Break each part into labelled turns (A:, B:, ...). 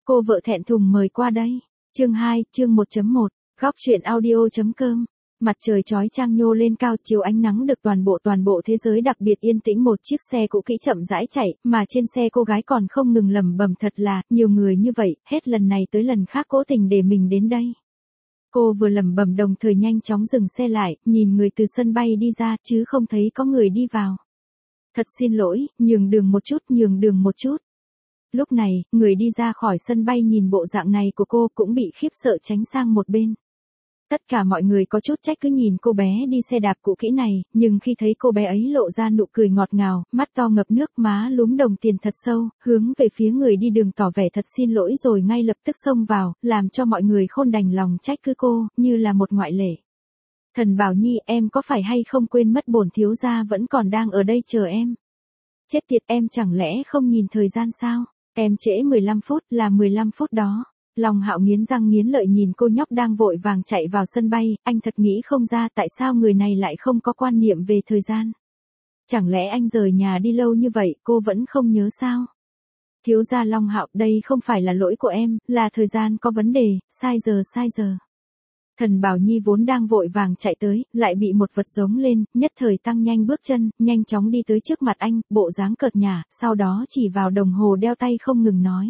A: Cô vợ thẹn thùng mời qua đây. Chương 2, chương 1.1, góc truyện audio.com. Mặt trời chói chang nhô lên cao, chiếu ánh nắng được toàn bộ thế giới đặc biệt yên tĩnh. Một chiếc xe cũ kỹ chậm rãi chạy, mà trên xe cô gái còn không ngừng lẩm bẩm thật là, nhiều người như vậy, hết lần này tới lần khác cố tình để mình đến đây. Cô vừa lẩm bẩm đồng thời nhanh chóng dừng xe lại, nhìn người từ sân bay đi ra, chứ không thấy có người đi vào. Thật xin lỗi, nhường đường một chút. Lúc này, người đi ra khỏi sân bay nhìn bộ dạng này của cô cũng bị khiếp sợ tránh sang một bên. Tất cả mọi người có chút trách cứ nhìn cô bé đi xe đạp cũ kỹ này, nhưng khi thấy cô bé ấy lộ ra nụ cười ngọt ngào, mắt to ngập nước, má lúm đồng tiền thật sâu, hướng về phía người đi đường tỏ vẻ thật xin lỗi rồi ngay lập tức xông vào, làm cho mọi người không đành lòng trách cứ cô, như là một ngoại lệ. Thần Bảo Nhi, em có phải hay không quên mất bổn thiếu gia vẫn còn đang ở đây chờ em? Chết tiệt, em chẳng lẽ không nhìn thời gian sao? Em trễ 15 phút, là 15 phút đó. Long Hạo nghiến răng nghiến lợi nhìn cô nhóc đang vội vàng chạy vào sân bay, anh thật nghĩ không ra tại sao người này lại không có quan niệm về thời gian. Chẳng lẽ anh rời nhà đi lâu như vậy, cô vẫn không nhớ sao? Thiếu gia Long Hạo, đây không phải là lỗi của em, là thời gian có vấn đề, sai giờ. Thần Bảo Nhi vốn đang vội vàng chạy tới, lại bị một vật giống lên, nhất thời tăng nhanh bước chân, nhanh chóng đi tới trước mặt anh, bộ dáng cợt nhả, sau đó chỉ vào đồng hồ đeo tay không ngừng nói.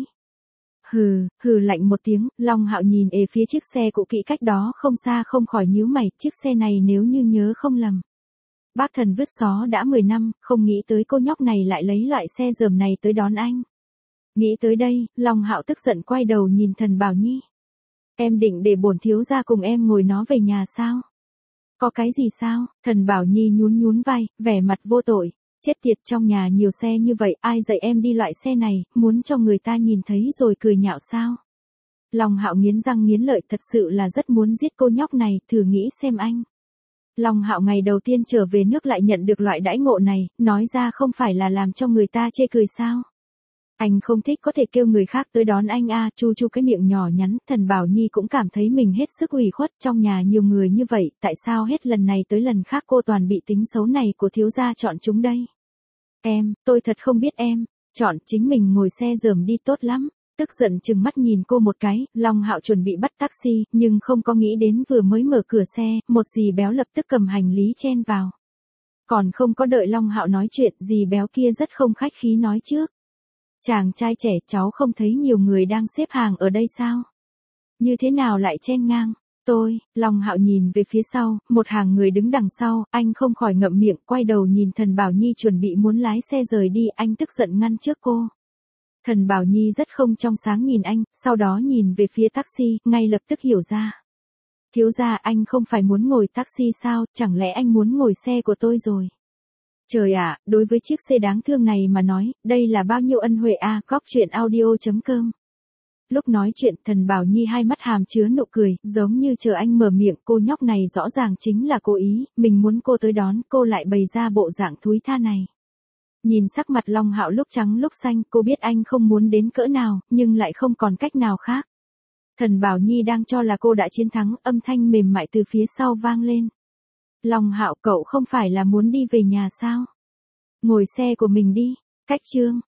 A: Hừ lạnh một tiếng, Long Hạo nhìn phía chiếc xe cũ kỹ cách đó không xa không khỏi nhíu mày, chiếc xe này nếu như nhớ không lầm. Bác thần vứt xó đã 10 năm, không nghĩ tới cô nhóc này lại lấy loại xe rườm này tới đón anh. Nghĩ tới đây, Long Hạo tức giận quay đầu nhìn Thần Bảo Nhi. Em định để bổn thiếu gia cùng em ngồi nó về nhà sao? Có cái gì sao? Thần Bảo Nhi nhún vai, vẻ mặt vô tội. Chết tiệt, trong nhà nhiều xe như vậy, ai dạy em đi loại xe này, muốn cho người ta nhìn thấy rồi cười nhạo sao? Long Hạo nghiến răng nghiến lợi, thật sự là rất muốn giết cô nhóc này, thử nghĩ xem anh. Long Hạo ngày đầu tiên trở về nước lại nhận được loại đãi ngộ này, nói ra không phải là làm cho người ta chê cười sao? Anh không thích có thể kêu người khác tới đón anh à, chu cái miệng nhỏ nhắn, Thần Bảo Nhi cũng cảm thấy mình hết sức ủy khuất, trong nhà nhiều người như vậy, tại sao hết lần này tới lần khác cô toàn bị tính xấu này của thiếu gia chọn chúng đây? Tôi thật không biết em, chọn chính mình ngồi xe rườm đi tốt lắm. Tức giận chừng mắt nhìn cô một cái, Long Hạo chuẩn bị bắt taxi, nhưng không có nghĩ đến vừa mới mở cửa xe, một dì béo lập tức cầm hành lý chen vào. Còn không có đợi Long Hạo nói chuyện, dì béo kia rất không khách khí nói trước. Chàng trai trẻ, cháu không thấy nhiều người đang xếp hàng ở đây sao? Như thế nào lại chen ngang? Long Hạo nhìn về phía sau, một hàng người đứng đằng sau, anh không khỏi ngậm miệng, quay đầu nhìn Thần Bảo Nhi chuẩn bị muốn lái xe rời đi, anh tức giận ngăn trước cô. Thần Bảo Nhi rất không trong sáng nhìn anh, sau đó nhìn về phía taxi, ngay lập tức hiểu ra. Thiếu gia, anh không phải muốn ngồi taxi sao, chẳng lẽ anh muốn ngồi xe của tôi rồi? Trời ạ, đối với chiếc xe đáng thương này mà nói, đây là bao nhiêu ân huệ à, góc truyện audio.com. Lúc nói chuyện, Thần Bảo Nhi hai mắt hàm chứa nụ cười, giống như chờ anh mở miệng, cô nhóc này rõ ràng chính là cố ý, mình muốn cô tới đón, cô lại bày ra bộ dạng thúi tha này. Nhìn sắc mặt Long Hạo lúc trắng lúc xanh, cô biết anh không muốn đến cỡ nào, nhưng lại không còn cách nào khác. Thần Bảo Nhi đang cho là cô đã chiến thắng, âm thanh mềm mại từ phía sau vang lên. Long Hạo, cậu không phải là muốn đi về nhà sao? Ngồi xe của mình đi. Cách chương.